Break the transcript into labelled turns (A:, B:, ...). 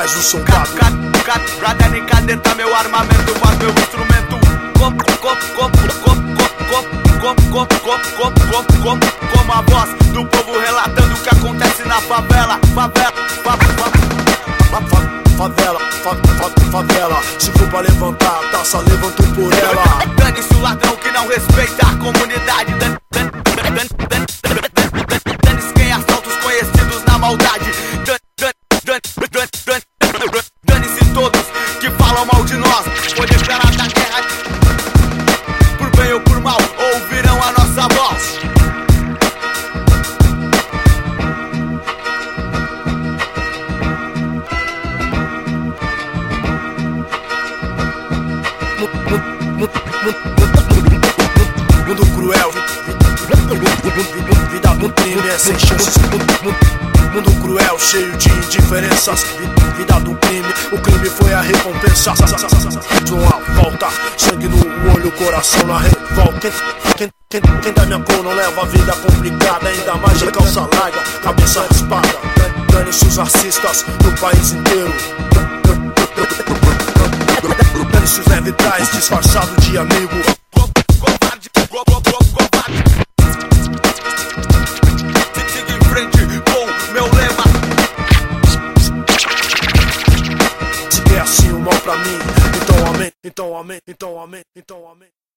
A: mais um soldado.
B: Pra dar em cadeta meu armamento, faz meu instrumento. Como a voz do povo relatando o que acontece na favela.
A: Favela, se for pra levantar a taça, levanto por ela.
B: Dane-se o ladrão que não respeita a comunidade. Dane-se quem assalta os conhecidos na maldade. Dane-se todos que falam mal de nós. Foi declarada a guerra, por bem ou por mal, ouvirão a nossa voz.
A: Mundo cruel, vida do crime é sem chances. Mundo cruel, cheio de indiferenças. Vida do crime, o crime foi a recompensa. Uma volta, sangue no olho, coração na revolta. Quem dá minha cor não leva a vida complicada. Ainda mais de calça larga, cabeça raspada. Dane-se os racistas no país inteiro. Dane-se os levitais disfarçado de amigo.
B: Siga em frente com meu lema.
A: Se é assim o mal pra mim, então amém, então amém, então amém, então amém.